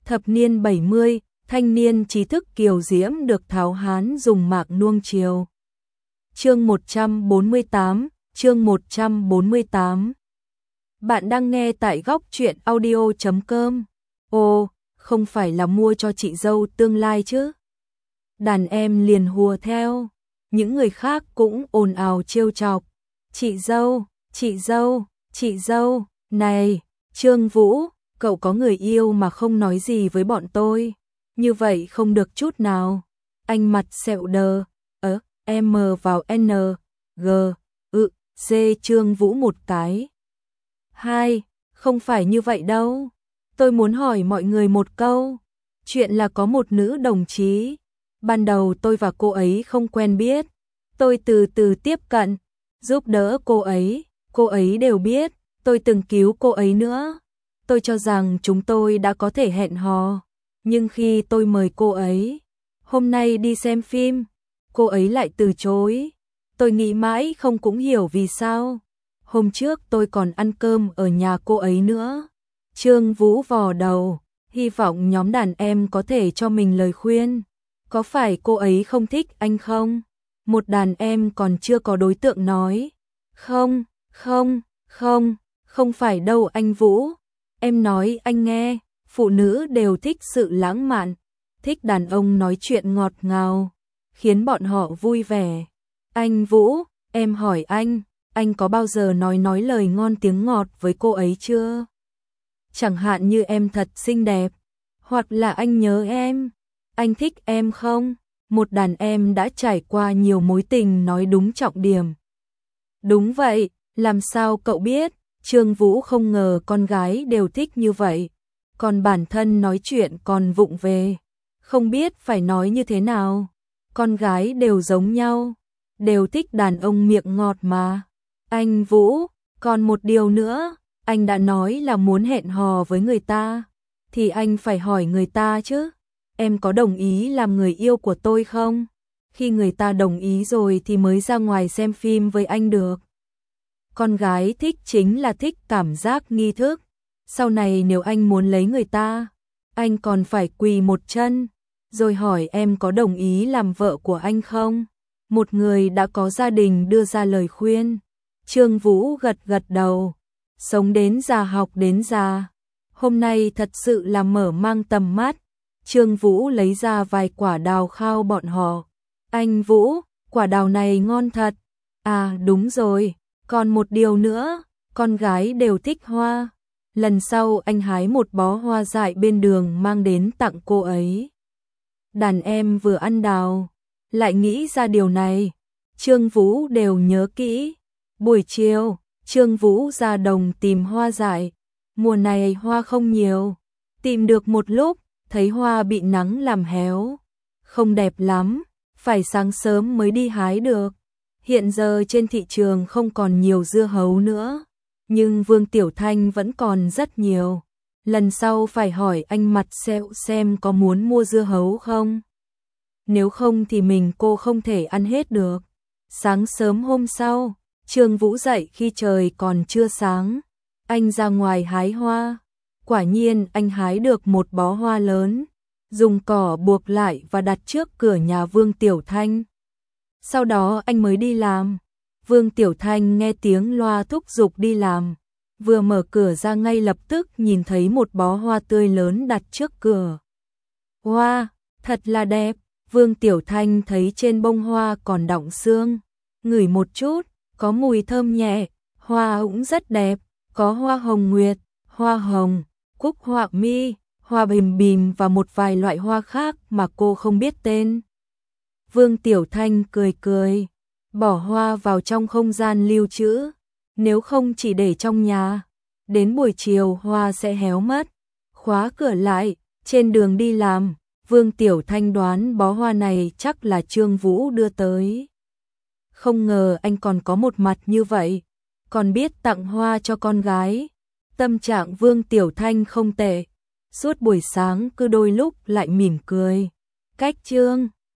Thập niên 70, thanh niên trí thức kiều diễm được tháo hán dùng mạc nuông chiều. Chương 148, chương 148. Bạn đang nghe tại góc truyện audio.com. Ồ, không phải là mua cho chị dâu tương lai chứ? Đàn em liền hùa theo, những người khác cũng ồn ào trêu chọc. Chị dâu, chị dâu, chị dâu, này, Trương Vũ, cậu có người yêu mà không nói gì với bọn tôi, như vậy không được chút nào. Anh mặt sẹo đờ, M vào N, G, C Trương Vũ một cái. Hai, không phải như vậy đâu. Tôi muốn hỏi mọi người một câu. Chuyện là có một nữ đồng chí. Ban đầu tôi và cô ấy không quen biết. Tôi từ từ tiếp cận, giúp đỡ cô ấy đều biết, tôi từng cứu cô ấy nữa. Tôi cho rằng chúng tôi đã có thể hẹn hò, nhưng khi tôi mời cô ấy, hôm nay đi xem phim, cô ấy lại từ chối. Tôi nghĩ mãi không cũng hiểu vì sao. Hôm trước tôi còn ăn cơm ở nhà cô ấy nữa. Trương Vũ vò đầu, hy vọng nhóm đàn em có thể cho mình lời khuyên. Có phải cô ấy không thích anh không? Một đàn em còn chưa có đối tượng nói. Không phải đâu anh Vũ. Em nói anh nghe, phụ nữ đều thích sự lãng mạn, thích đàn ông nói chuyện ngọt ngào, khiến bọn họ vui vẻ. Anh Vũ, em hỏi anh có bao giờ nói lời ngon tiếng ngọt với cô ấy chưa? Chẳng hạn như em thật xinh đẹp, hoặc là anh nhớ em, anh thích em không? Một đàn em đã trải qua nhiều mối tình nói đúng trọng điểm. Đúng vậy, làm sao cậu biết? Trương Vũ không ngờ con gái đều thích như vậy, còn bản thân nói chuyện còn vụng về, không biết phải nói như thế nào. Con gái đều giống nhau, đều thích đàn ông miệng ngọt mà. Anh Vũ, còn một điều nữa, anh đã nói là muốn hẹn hò với người ta, thì anh phải hỏi người ta chứ. Em có đồng ý làm người yêu của tôi không? Khi người ta đồng ý rồi thì mới ra ngoài xem phim với anh được. Con gái thích chính là thích cảm giác nghi thức. Sau này nếu anh muốn lấy người ta, anh còn phải quỳ một chân, rồi hỏi em có đồng ý làm vợ của anh không? Một người đã có gia đình đưa ra lời khuyên. Trương Vũ gật đầu. Sống đến già học đến già. Hôm nay thật sự là mở mang tầm mắt. Trương Vũ lấy ra vài quả đào khao bọn họ. Anh Vũ, quả đào này ngon thật. À đúng rồi, còn một điều nữa, con gái đều thích hoa. Lần sau anh hái một bó hoa dại bên đường mang đến tặng cô ấy. Đàn em vừa ăn đào, lại nghĩ ra điều này. Trương Vũ đều nhớ kỹ. Buổi chiều, Trương Vũ ra đồng tìm hoa dại. Mùa này hoa không nhiều. Tìm được một lúc, thấy hoa bị nắng làm héo, không đẹp lắm, phải sáng sớm mới đi hái được. Hiện giờ trên thị trường không còn nhiều dưa hấu nữa, nhưng Vương Tiểu Thanh vẫn còn rất nhiều. Lần sau phải hỏi anh mặt sẹo xem có muốn mua dưa hấu không. Nếu không thì cô không thể ăn hết được. Sáng sớm hôm sau, Trương Vũ dậy khi trời còn chưa sáng. Anh ra ngoài hái hoa. Quả nhiên anh hái được một bó hoa lớn, dùng cỏ buộc lại và đặt trước cửa nhà Vương Tiểu Thanh. Sau đó anh mới đi làm. Vương Tiểu Thanh nghe tiếng loa thúc giục đi làm, vừa mở cửa ra ngay lập tức nhìn thấy một bó hoa tươi lớn đặt trước cửa. Hoa, thật là đẹp. Vương Tiểu Thanh thấy trên bông hoa còn đọng sương, ngửi một chút, có mùi thơm nhẹ. Hoa cũng rất đẹp, có hoa hồng nguyệt, hoa hồng, cúc họa mi, hoa bìm bìm và một vài loại hoa khác mà cô không biết tên. Vương Tiểu Thanh cười, bỏ hoa vào trong không gian lưu trữ, nếu không chỉ để trong nhà, đến buổi chiều hoa sẽ héo mất. Khóa cửa lại, trên đường đi làm, Vương Tiểu Thanh đoán bó hoa này chắc là Trương Vũ đưa tới. Không ngờ anh còn có một mặt như vậy, còn biết tặng hoa cho con gái. Tâm trạng Vương Tiểu Thanh không tệ, suốt buổi sáng cứ đôi lúc lại mỉm cười. Cách Trương